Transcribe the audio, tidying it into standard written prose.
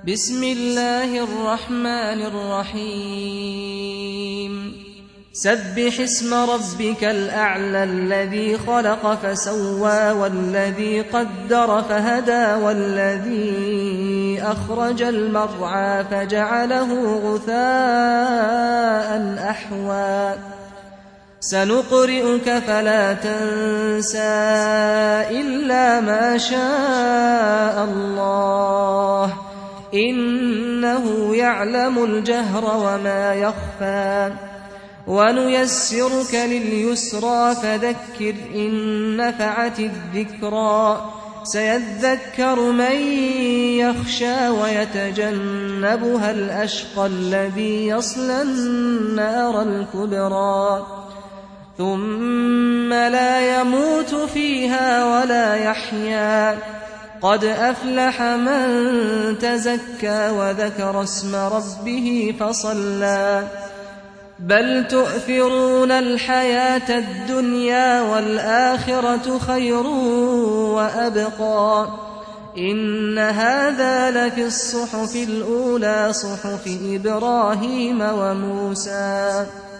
بسم الله الرحمن الرحيم سبح اسم ربك الأعلى الذي خلق فسوى والذي قدر فهدى والذي أخرج المرعى فجعله غثاء أحوى سنقرئك فلا تنسى إلا ما شاء الله إنه يعلم الجهر وما يخفى ونيسرك لليسرى فذكر إن نفعت الذكرى سيذكر من يخشى ويتجنبها الأشقى الذي يصلى النار الكبرى ثم لا يموت فيها ولا يحيا قد أفلح من تزكى وذكر اسم ربه فصلى بل تؤثرون الحياة الدنيا والآخرة خير وأبقى إن هذا لفي الصحف الأولى صحف إبراهيم وموسى